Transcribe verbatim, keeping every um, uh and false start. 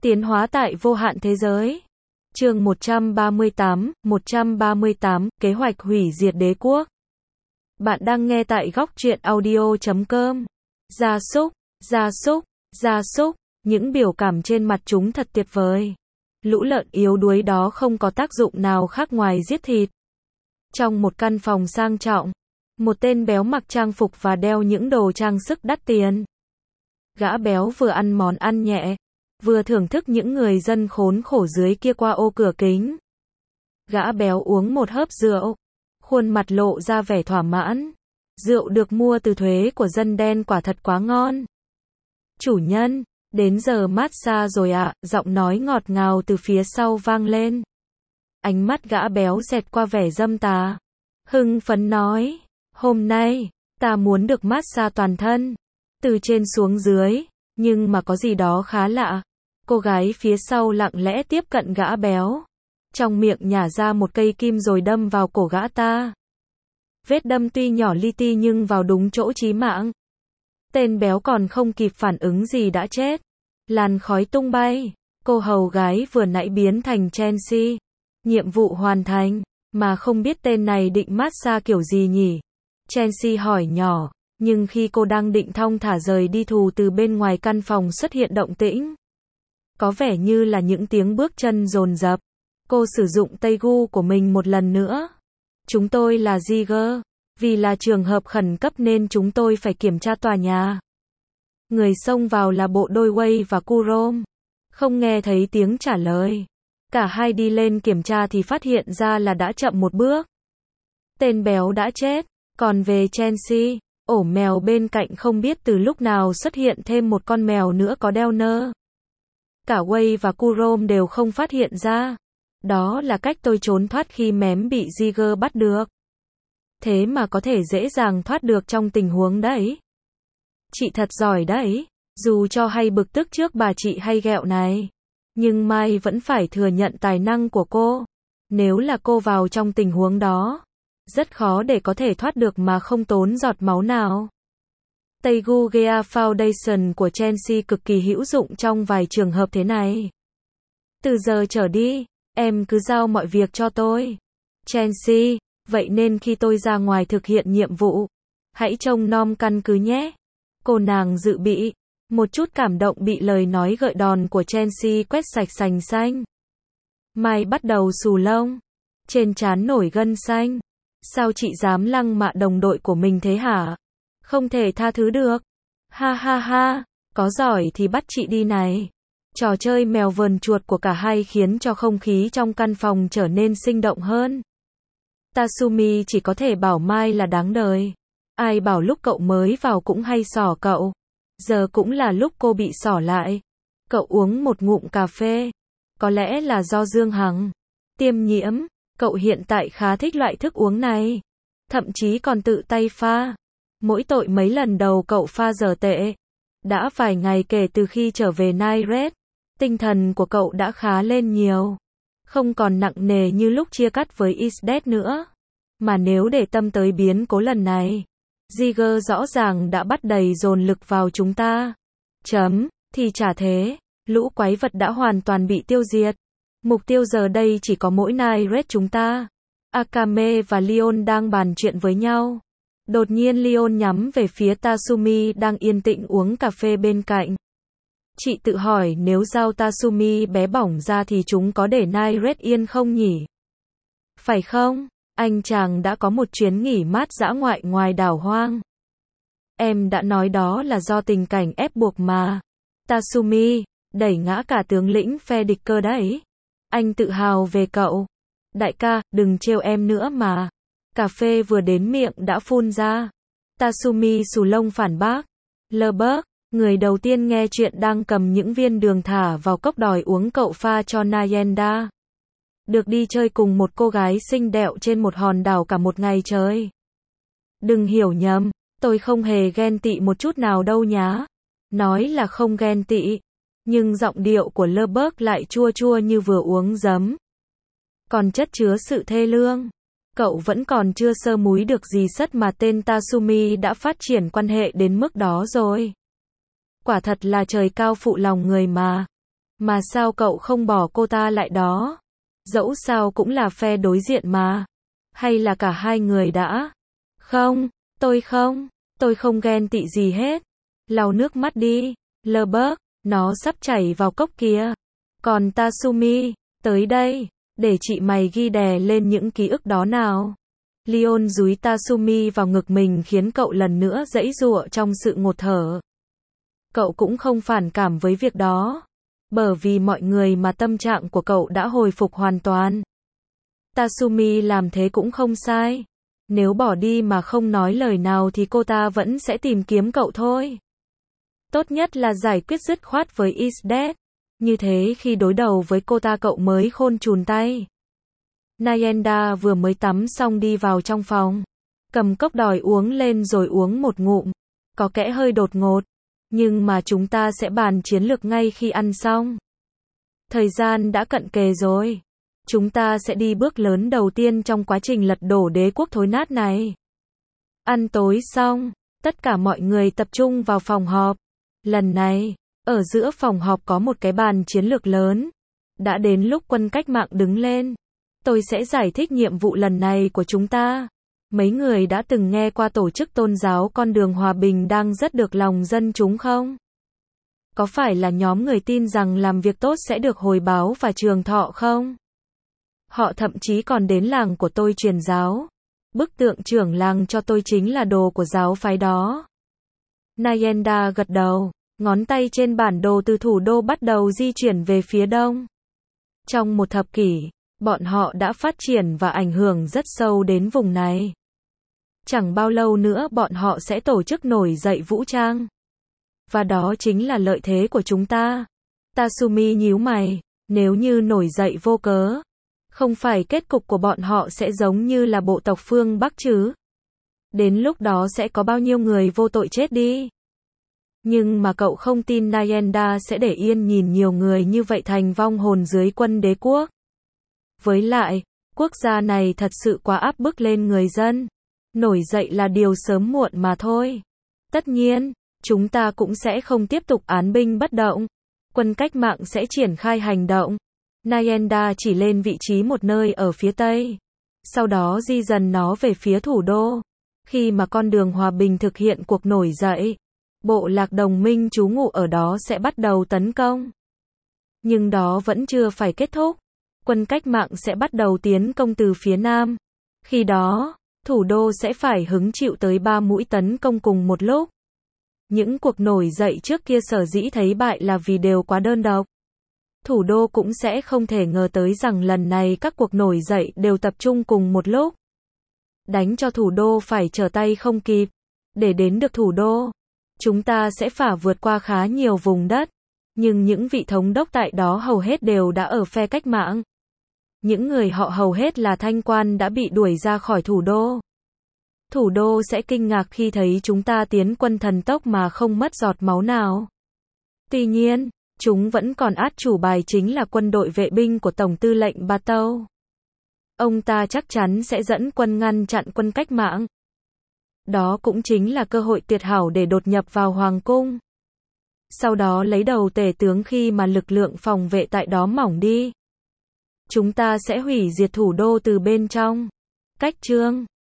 Tiến hóa tại vô hạn thế giới. Chương một trăm ba mươi tám, một trăm ba mươi tám, kế hoạch hủy diệt đế quốc. Bạn đang nghe tại góc truyện audio chấm com. Gia súc, gia súc, gia súc, những biểu cảm trên mặt chúng thật tuyệt vời. Lũ lợn yếu đuối đó không có tác dụng nào khác ngoài giết thịt. Trong một căn phòng sang trọng, một tên béo mặc trang phục và đeo những đồ trang sức đắt tiền. Gã béo vừa ăn món ăn nhẹ, vừa thưởng thức những người dân khốn khổ dưới kia qua ô cửa kính. Gã béo uống một hớp rượu, khuôn mặt lộ ra vẻ thỏa mãn. Rượu được mua từ thuế của dân đen quả thật quá ngon. Chủ nhân, đến giờ massage rồi ạ, à, giọng nói ngọt ngào từ phía sau vang lên. Ánh mắt gã béo xẹt qua vẻ dâm tà. Hưng phấn nói, hôm nay, ta muốn được massage toàn thân, từ trên xuống dưới, nhưng mà có gì đó khá lạ. Cô gái phía sau lặng lẽ tiếp cận gã béo, trong miệng nhả ra một cây kim rồi đâm vào cổ gã ta. Vết đâm tuy nhỏ li ti nhưng vào đúng chỗ chí mạng. Tên béo còn không kịp phản ứng gì đã chết. Làn khói tung bay, cô hầu gái vừa nãy biến thành Chelsea. Nhiệm vụ hoàn thành, mà không biết tên này định massage kiểu gì nhỉ? Chelsea hỏi nhỏ, nhưng khi cô đang định thong thả rời đi thù từ bên ngoài căn phòng xuất hiện động tĩnh. Có vẻ như là những tiếng bước chân dồn dập. Cô sử dụng tay gu của mình một lần nữa. Chúng tôi là Jiger. Vì là trường hợp khẩn cấp nên chúng tôi phải kiểm tra tòa nhà. Người xông vào là bộ đôi Wei và Kurom. Không nghe thấy tiếng trả lời. Cả hai đi lên kiểm tra thì phát hiện ra là đã chậm một bước. Tên béo đã chết. Còn về Chelsea, ổ mèo bên cạnh không biết từ lúc nào xuất hiện thêm một con mèo nữa có đeo nơ. Cả Wei và Kurom đều không phát hiện ra. Đó là cách tôi trốn thoát khi mém bị Jiger bắt được. Thế mà có thể dễ dàng thoát được trong tình huống đấy. Chị thật giỏi đấy. Dù cho hay bực tức trước bà chị hay ghẹo này, nhưng Mai vẫn phải thừa nhận tài năng của cô. Nếu là cô vào trong tình huống đó, rất khó để có thể thoát được mà không tốn giọt máu nào. Taegu Gea Foundation của Chelsea cực kỳ hữu dụng trong vài trường hợp thế này. Từ giờ trở đi, em cứ giao mọi việc cho tôi. Chelsea, vậy nên khi tôi ra ngoài thực hiện nhiệm vụ, hãy trông nom căn cứ nhé. Cô nàng dự bị, một chút cảm động bị lời nói gợi đòn của Chelsea quét sạch sành xanh. Mai bắt đầu xù lông, trên trán nổi gân xanh. Sao chị dám lăng mạ đồng đội của mình thế hả? Không thể tha thứ được. Ha ha ha, có giỏi thì bắt chị đi này. Trò chơi mèo vờn chuột của cả hai khiến cho không khí trong căn phòng trở nên sinh động hơn. Tatsumi chỉ có thể bảo Mai là đáng đời. Ai bảo lúc cậu mới vào cũng hay xỏ cậu. Giờ cũng là lúc cô bị xỏ lại. Cậu uống một ngụm cà phê. Có lẽ là do Dương Hằng tiêm nhiễm. Cậu hiện tại khá thích loại thức uống này. Thậm chí còn tự tay pha. Mỗi tội mấy lần đầu cậu pha giờ tệ. Đã vài ngày kể từ khi trở về Night, tinh thần của cậu đã khá lên nhiều. Không còn nặng nề như lúc chia cắt với Isdet nữa. Mà nếu để tâm tới biến cố lần này, Jiger rõ ràng đã bắt đầy dồn lực vào chúng ta. Chấm, thì chả thế. Lũ quái vật đã hoàn toàn bị tiêu diệt. Mục tiêu giờ đây chỉ có mỗi Night chúng ta. Akame và Leon đang bàn chuyện với nhau. Đột nhiên Leon nhắm về phía Tatsumi đang yên tĩnh uống cà phê bên cạnh. Chị tự hỏi nếu giao Tatsumi bé bỏng ra thì chúng có để Night yên không nhỉ? Phải không? Anh chàng đã có một chuyến nghỉ mát dã ngoại ngoài đảo hoang. Em đã nói đó là do tình cảnh ép buộc mà. Tatsumi, đẩy ngã cả tướng lĩnh phe địch cơ đấy. Anh tự hào về cậu. Đại ca, đừng trêu em nữa mà. Cà phê vừa đến miệng đã phun ra. Tatsumi xù lông phản bác. Lơ-bớt, người đầu tiên nghe chuyện đang cầm những viên đường thả vào cốc đòi uống cậu pha cho Nayenda. Được đi chơi cùng một cô gái xinh đẹo trên một hòn đảo cả một ngày trời. Đừng hiểu nhầm, tôi không hề ghen tị một chút nào đâu nhá. Nói là không ghen tị, nhưng giọng điệu của Lơ-bớt lại chua chua như vừa uống giấm. Còn chất chứa sự thê lương. Cậu vẫn còn chưa sơ múi được gì sất mà tên Tatsumi đã phát triển quan hệ đến mức đó rồi. Quả thật là trời cao phụ lòng người mà. Mà sao cậu không bỏ cô ta lại đó? Dẫu sao cũng là phe đối diện mà. Hay là cả hai người đã? Không, tôi không. Tôi không ghen tị gì hết. Lau nước mắt đi. Lơ bớt, nó sắp chảy vào cốc kìa. Còn Tatsumi, tới đây, để chị mày ghi đè lên những ký ức đó nào. Leon dúi Tatsumi vào ngực mình khiến cậu lần nữa giãy giụa trong sự ngột thở. Cậu cũng không phản cảm với việc đó. Bởi vì mọi người mà tâm trạng của cậu đã hồi phục hoàn toàn. Tatsumi làm thế cũng không sai. Nếu bỏ đi mà không nói lời nào thì cô ta vẫn sẽ tìm kiếm cậu thôi. Tốt nhất là giải quyết dứt khoát với Isdet. Như thế khi đối đầu với cô ta cậu mới khôn chùn tay. Nayenda vừa mới tắm xong đi vào trong phòng. Cầm cốc đòi uống lên rồi uống một ngụm. Có kẽ hơi đột ngột. Nhưng mà chúng ta sẽ bàn chiến lược ngay khi ăn xong. Thời gian đã cận kề rồi. Chúng ta sẽ đi bước lớn đầu tiên trong quá trình lật đổ đế quốc thối nát này. Ăn tối xong, tất cả mọi người tập trung vào phòng họp. Lần này, ở giữa phòng họp có một cái bàn chiến lược lớn. Đã đến lúc quân cách mạng đứng lên. Tôi sẽ giải thích nhiệm vụ lần này của chúng ta. Mấy người đã từng nghe qua tổ chức tôn giáo Con đường Hòa bình đang rất được lòng dân chúng không? Có phải là nhóm người tin rằng làm việc tốt sẽ được hồi báo và trường thọ không? Họ thậm chí còn đến làng của tôi truyền giáo. Bức tượng trưởng làng cho tôi chính là đồ của giáo phái đó. Nayenda gật đầu, ngón tay trên bản đồ từ thủ đô bắt đầu di chuyển về phía đông. Trong một thập kỷ, bọn họ đã phát triển và ảnh hưởng rất sâu đến vùng này. Chẳng bao lâu nữa bọn họ sẽ tổ chức nổi dậy vũ trang. Và đó chính là lợi thế của chúng ta. Tatsumi nhíu mày, nếu như nổi dậy vô cớ, không phải kết cục của bọn họ sẽ giống như là bộ tộc phương Bắc chứ? Đến lúc đó sẽ có bao nhiêu người vô tội chết đi? Nhưng mà cậu không tin Nayenda sẽ để yên nhìn nhiều người như vậy thành vong hồn dưới quân đế quốc. Với lại, quốc gia này thật sự quá áp bức lên người dân. Nổi dậy là điều sớm muộn mà thôi. Tất nhiên, chúng ta cũng sẽ không tiếp tục án binh bất động. Quân cách mạng sẽ triển khai hành động. Nayenda chỉ lên vị trí một nơi ở phía tây. Sau đó di dần nó về phía thủ đô. Khi mà con đường hòa bình thực hiện cuộc nổi dậy, bộ lạc đồng minh trú ngụ ở đó sẽ bắt đầu tấn công. Nhưng đó vẫn chưa phải kết thúc. Quân cách mạng sẽ bắt đầu tiến công từ phía nam. Khi đó, thủ đô sẽ phải hứng chịu tới ba mũi tấn công cùng một lúc. Những cuộc nổi dậy trước kia sở dĩ thấy bại là vì đều quá đơn độc. Thủ đô cũng sẽ không thể ngờ tới rằng lần này các cuộc nổi dậy đều tập trung cùng một lúc. Đánh cho thủ đô phải trở tay không kịp. Để đến được thủ đô, chúng ta sẽ phải vượt qua khá nhiều vùng đất. Nhưng những vị thống đốc tại đó hầu hết đều đã ở phe cách mạng. Những người họ hầu hết là thanh quan đã bị đuổi ra khỏi thủ đô. Thủ đô sẽ kinh ngạc khi thấy chúng ta tiến quân thần tốc mà không mất giọt máu nào. Tuy nhiên, chúng vẫn còn át chủ bài chính là quân đội vệ binh của Tổng tư lệnh Ba Tâu. Ông ta chắc chắn sẽ dẫn quân ngăn chặn quân cách mạng. Đó cũng chính là cơ hội tuyệt hảo để đột nhập vào hoàng cung. Sau đó lấy đầu tể tướng khi mà lực lượng phòng vệ tại đó mỏng đi. Chúng ta sẽ hủy diệt thủ đô từ bên trong. Cách chương